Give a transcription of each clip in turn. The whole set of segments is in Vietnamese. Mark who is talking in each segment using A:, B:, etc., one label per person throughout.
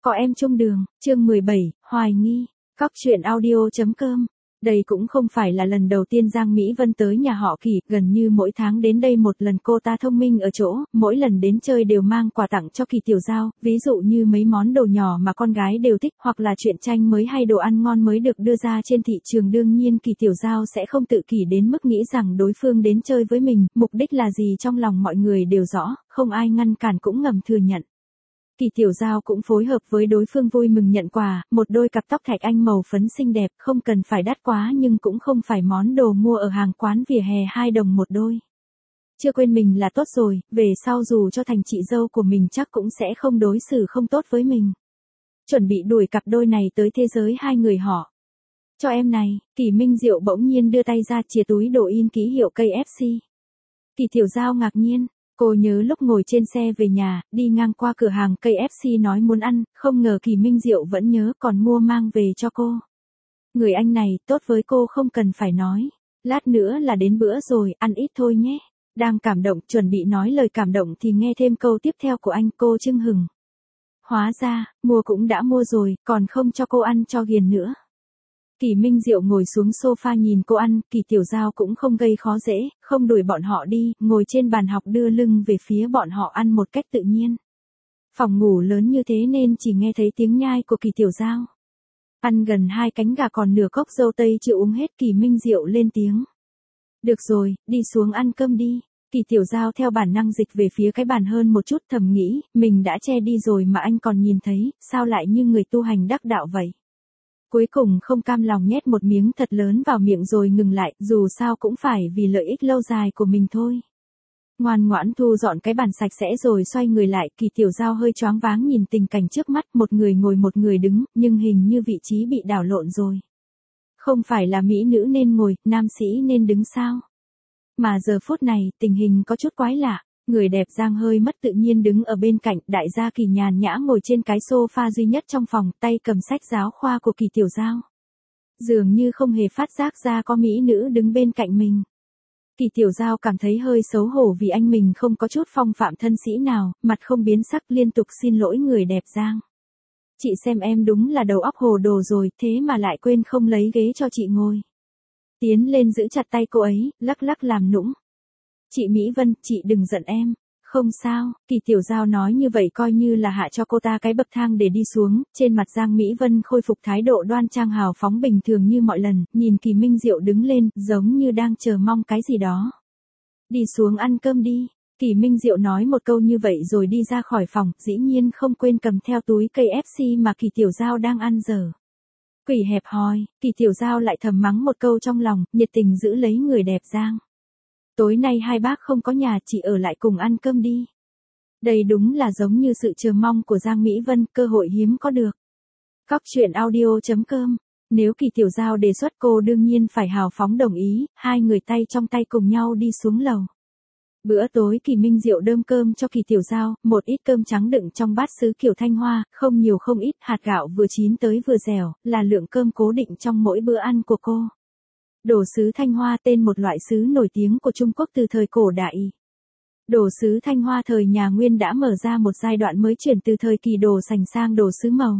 A: Có em chung đường, chương 17, hoài nghi, Cóc truyện audio.com. Đây cũng không phải là lần đầu tiên Giang Mỹ Vân tới nhà họ Kỳ, gần như mỗi tháng đến đây một lần. Cô ta thông minh ở chỗ, mỗi lần đến chơi đều mang quà tặng cho Kỳ Tiểu Giao, ví dụ như mấy món đồ nhỏ mà con gái đều thích, hoặc là truyện tranh mới hay đồ ăn ngon mới được đưa ra trên thị trường. Đương nhiên Kỳ Tiểu Giao sẽ không tự kỷ đến mức nghĩ rằng đối phương đến chơi với mình, mục đích là gì trong lòng mọi người đều rõ, không ai ngăn cản cũng ngầm thừa nhận. Kỳ Tiểu Giao cũng phối hợp với đối phương vui mừng nhận quà, một đôi cặp tóc thạch anh màu phấn xinh đẹp, không cần phải đắt quá nhưng cũng không phải món đồ mua ở hàng quán vỉa hè 2 đồng một đôi. Chưa quên mình là tốt rồi, về sau dù cho thành chị dâu của mình chắc cũng sẽ không đối xử không tốt với mình. Chuẩn bị đuổi cặp đôi này tới thế giới hai người họ. Cho em này, Kỳ Minh Diệu bỗng nhiên đưa tay ra chìa túi đồ in ký hiệu KFC. Kỳ Tiểu Giao ngạc nhiên. Cô nhớ lúc ngồi trên xe về nhà, đi ngang qua cửa hàng KFC nói muốn ăn, không ngờ Kỳ Minh Diệu vẫn nhớ còn mua mang về cho cô. Người anh này tốt với cô không cần phải nói. Lát nữa là đến bữa rồi, ăn ít thôi nhé. Đang cảm động, chuẩn bị nói lời cảm động thì nghe thêm câu tiếp theo của anh. Cô chưng hừng. Hóa ra, mua cũng đã mua rồi, còn không cho cô ăn cho ghiền nữa. Kỳ Minh Diệu ngồi xuống sofa nhìn cô ăn, Kỳ Tiểu Giao cũng không gây khó dễ, không đuổi bọn họ đi, ngồi trên bàn học đưa lưng về phía bọn họ ăn một cách tự nhiên. Phòng ngủ lớn như thế nên chỉ nghe thấy tiếng nhai của Kỳ Tiểu Giao. Ăn gần 2 cánh gà còn nửa cốc dâu tây chưa uống hết. Kỳ Minh Diệu lên tiếng. Được rồi, đi xuống ăn cơm đi. Kỳ Tiểu Giao theo bản năng dịch về phía cái bàn hơn một chút, thầm nghĩ, mình đã che đi rồi mà anh còn nhìn thấy, sao lại như người tu hành đắc đạo vậy. Cuối cùng không cam lòng nhét một miếng thật lớn vào miệng rồi ngừng lại, dù sao cũng phải vì lợi ích lâu dài của mình thôi. Ngoan ngoãn thu dọn cái bàn sạch sẽ rồi xoay người lại. Kỳ Tiểu Giao hơi choáng váng nhìn tình cảnh trước mắt, một người ngồi một người đứng, nhưng hình như vị trí bị đảo lộn rồi. Không phải là mỹ nữ nên ngồi, nam sĩ nên đứng sao? Mà giờ phút này, tình hình có chút quái lạ. Người đẹp Giang hơi mất tự nhiên đứng ở bên cạnh, đại gia Kỳ nhàn nhã ngồi trên cái sofa duy nhất trong phòng, tay cầm sách giáo khoa của Kỳ Tiểu Giao. Dường như không hề phát giác ra có mỹ nữ đứng bên cạnh mình. Kỳ Tiểu Giao cảm thấy hơi xấu hổ vì anh mình không có chút phong phạm thân sĩ nào, mặt không biến sắc liên tục xin lỗi người đẹp Giang. Chị xem em đúng là đầu óc hồ đồ rồi, thế mà lại quên không lấy ghế cho chị ngồi. Tiến lên giữ chặt tay cô ấy, lắc lắc làm nũng. Chị Mỹ Vân, chị đừng giận em. Không sao, Kỳ Tiểu Giao nói như vậy coi như là hạ cho cô ta cái bậc thang để đi xuống. Trên mặt Giang Mỹ Vân khôi phục thái độ đoan trang hào phóng bình thường như mọi lần, nhìn Kỳ Minh Diệu đứng lên, giống như đang chờ mong cái gì đó. Đi xuống ăn cơm đi. Kỳ Minh Diệu nói một câu như vậy rồi đi ra khỏi phòng, dĩ nhiên không quên cầm theo túi KFC mà Kỳ Tiểu Giao đang ăn dở. Quỷ hẹp hòi, Kỳ Tiểu Giao lại thầm mắng một câu trong lòng, nhiệt tình giữ lấy người đẹp Giang. Tối nay hai bác không có nhà, chị ở lại cùng ăn cơm đi. Đây đúng là giống như sự chờ mong của Giang Mỹ Vân, cơ hội hiếm có được. Cóc truyện audio.com. Nếu Kỳ Tiểu Giao đề xuất cô đương nhiên phải hào phóng đồng ý, hai người tay trong tay cùng nhau đi xuống lầu. Bữa tối Kỳ Minh Diệu đơm cơm cho Kỳ Tiểu Giao, một ít cơm trắng đựng trong bát sứ kiểu Thanh Hoa, không nhiều không ít, hạt gạo vừa chín tới vừa dẻo, là lượng cơm cố định trong mỗi bữa ăn của cô. Đồ sứ Thanh Hoa tên một loại sứ nổi tiếng của Trung Quốc từ thời cổ đại. Đồ sứ Thanh Hoa thời nhà Nguyên đã mở ra một giai đoạn mới chuyển từ thời kỳ đồ sành sang đồ sứ màu.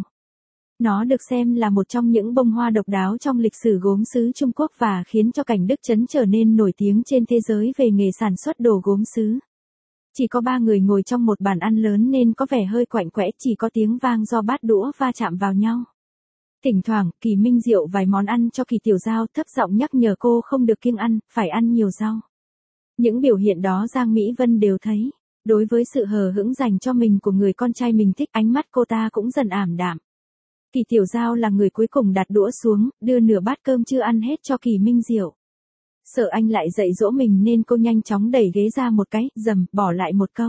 A: Nó được xem là một trong những bông hoa độc đáo trong lịch sử gốm sứ Trung Quốc và khiến cho cảnh Đức Trấn trở nên nổi tiếng trên thế giới về nghề sản xuất đồ gốm sứ. Chỉ có 3 người ngồi trong một bàn ăn lớn nên có vẻ hơi quạnh quẽ, chỉ có tiếng vang do bát đũa va chạm vào nhau. Thỉnh thoảng, Kỳ Minh Diệu vài món ăn cho Kỳ Tiểu Giao, thấp giọng nhắc nhở cô không được kiêng ăn, phải ăn nhiều rau. Những biểu hiện đó Giang Mỹ Vân đều thấy. Đối với sự hờ hững dành cho mình của người con trai mình thích, ánh mắt cô ta cũng dần ảm đạm. Kỳ Tiểu Giao là người cuối cùng đặt đũa xuống, đưa nửa bát cơm chưa ăn hết cho Kỳ Minh Diệu. Sợ anh lại dạy dỗ mình nên cô nhanh chóng đẩy ghế ra một cái, dầm, bỏ lại một câu.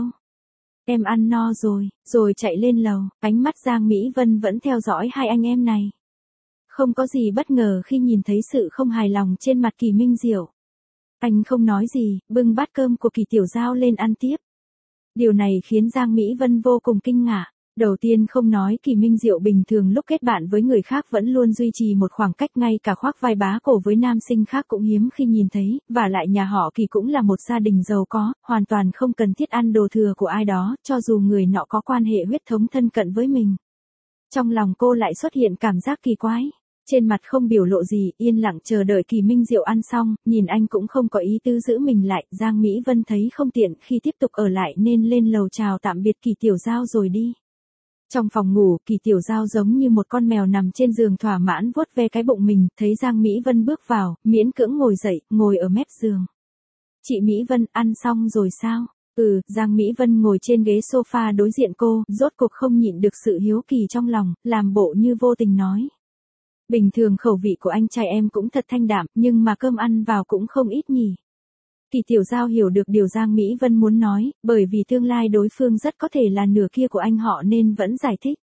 A: Em ăn no rồi chạy lên lầu. Ánh mắt Giang Mỹ Vân vẫn theo dõi hai anh em này. Không có gì bất ngờ khi nhìn thấy sự không hài lòng trên mặt Kỳ Minh Diệu. Anh không nói gì, bưng bát cơm của Kỳ Tiểu Giao lên ăn tiếp. Điều này khiến Giang Mỹ Vân vô cùng kinh ngạc. Đầu tiên không nói Kỳ Minh Diệu bình thường lúc kết bạn với người khác vẫn luôn duy trì một khoảng cách, ngay cả khoác vai bá cổ với nam sinh khác cũng hiếm khi nhìn thấy, và lại nhà họ Kỳ cũng là một gia đình giàu có, hoàn toàn không cần thiết ăn đồ thừa của ai đó, cho dù người nọ có quan hệ huyết thống thân cận với mình. Trong lòng cô lại xuất hiện cảm giác kỳ quái. Trên mặt không biểu lộ gì, yên lặng chờ đợi Kỳ Minh Diệu ăn xong, nhìn anh cũng không có ý tứ giữ mình lại, Giang Mỹ Vân thấy không tiện khi tiếp tục ở lại nên lên lầu chào tạm biệt Kỳ Tiểu Giao rồi đi. Trong phòng ngủ, Kỳ Tiểu Giao giống như một con mèo nằm trên giường thỏa mãn vuốt ve cái bụng mình, thấy Giang Mỹ Vân bước vào, miễn cưỡng ngồi dậy, ngồi ở mép giường. Chị Mỹ Vân, ăn xong rồi sao? Giang Mỹ Vân ngồi trên ghế sofa đối diện cô, rốt cuộc không nhịn được sự hiếu kỳ trong lòng, làm bộ như vô tình nói. Bình thường khẩu vị của anh trai em cũng thật thanh đạm, nhưng mà cơm ăn vào cũng không ít nhỉ. Kỳ Tiểu Giao hiểu được điều Giang Mỹ Vân muốn nói, bởi vì tương lai đối phương rất có thể là nửa kia của anh họ nên vẫn giải thích.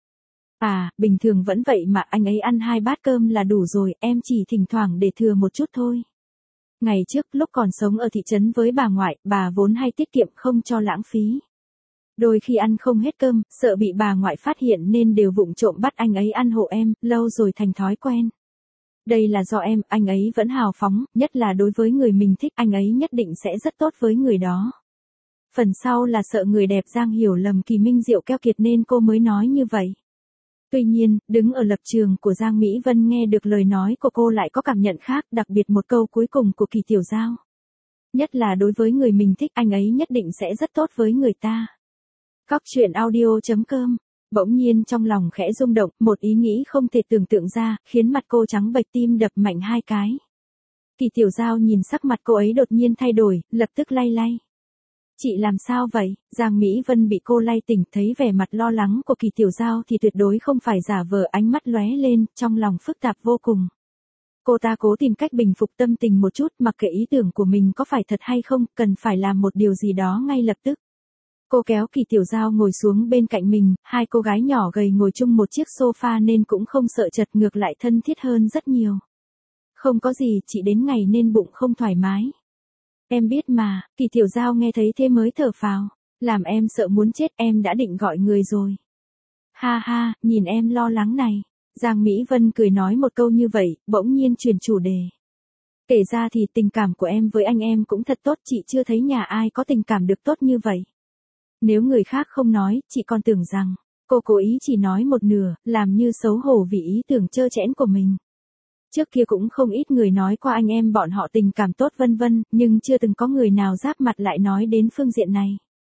A: Bình thường vẫn vậy mà, anh ấy ăn 2 bát cơm là đủ rồi, em chỉ thỉnh thoảng để thừa một chút thôi. Ngày trước lúc còn sống ở thị trấn với bà ngoại, bà vốn hay tiết kiệm không cho lãng phí. Đôi khi ăn không hết cơm, sợ bị bà ngoại phát hiện nên đều vụng trộm bắt anh ấy ăn hộ em, lâu rồi thành thói quen. Đây là do anh ấy vẫn hào phóng, nhất là đối với người mình thích, anh ấy nhất định sẽ rất tốt với người đó. Phần sau là sợ người đẹp Giang hiểu lầm Kỳ Minh Diệu keo kiệt nên cô mới nói như vậy. Tuy nhiên, đứng ở lập trường của Giang Mỹ Vân nghe được lời nói của cô lại có cảm nhận khác, đặc biệt một câu cuối cùng của Kỳ Tiểu Giao. Nhất là đối với người mình thích, anh ấy nhất định sẽ rất tốt với người ta. Cóc truyện audio.com. Bỗng nhiên trong lòng khẽ rung động, một ý nghĩ không thể tưởng tượng ra, khiến mặt cô trắng bệch, tim đập mạnh 2 cái. Kỳ Tiểu Giao nhìn sắc mặt cô ấy đột nhiên thay đổi, lập tức lay lay. Chị làm sao vậy? Giang Mỹ Vân bị cô lay tỉnh, thấy vẻ mặt lo lắng của Kỳ Tiểu Giao thì tuyệt đối không phải giả vờ, ánh mắt lóe lên, trong lòng phức tạp vô cùng. Cô ta cố tìm cách bình phục tâm tình một chút, mặc kệ ý tưởng của mình có phải thật hay không, cần phải làm một điều gì đó ngay lập tức. Cô kéo Kỳ Tiểu Giao ngồi xuống bên cạnh mình, 2 cô gái nhỏ gầy ngồi chung một chiếc sofa nên cũng không sợ chật, ngược lại thân thiết hơn rất nhiều. Không có gì, chị đến ngày nên bụng không thoải mái. Em biết mà, Kỳ Tiểu Giao nghe thấy thế mới thở phào. Làm em sợ muốn chết, em đã định gọi người rồi. Ha ha, nhìn em lo lắng này. Giang Mỹ Vân cười nói một câu như vậy, bỗng nhiên chuyển chủ đề. Kể ra thì tình cảm của em với anh em cũng thật tốt, chị chưa thấy nhà ai có tình cảm được tốt như vậy. Nếu người khác không nói, chị còn tưởng rằng, cô cố ý chỉ nói một nửa, làm như xấu hổ vì ý tưởng trơ trẽn của mình. Trước kia cũng không ít người nói qua anh em bọn họ tình cảm tốt vân vân, nhưng chưa từng có người nào giáp mặt lại nói đến phương diện này.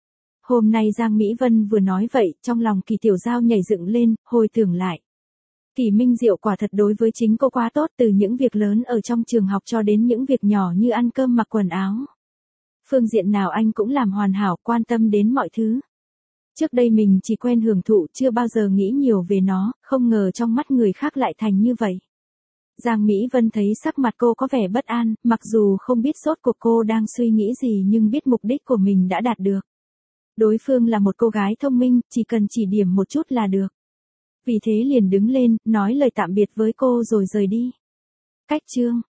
A: Hôm nay Giang Mỹ Vân vừa nói vậy, trong lòng Kỳ Tiểu Giao nhảy dựng lên, hồi tưởng lại. Kỳ Minh Diệu quả thật đối với chính cô quá tốt, từ những việc lớn ở trong trường học cho đến những việc nhỏ như ăn cơm mặc quần áo. Phương diện nào anh cũng làm hoàn hảo, quan tâm đến mọi thứ. Trước đây mình chỉ quen hưởng thụ, chưa bao giờ nghĩ nhiều về nó, không ngờ trong mắt người khác lại thành như vậy. Giang Mỹ Vân thấy sắc mặt cô có vẻ bất an, mặc dù không biết rốt cuộc cô đang suy nghĩ gì nhưng biết mục đích của mình đã đạt được. Đối phương là một cô gái thông minh, chỉ cần chỉ điểm một chút là được. Vì thế liền đứng lên, nói lời tạm biệt với cô rồi rời đi. Cách chương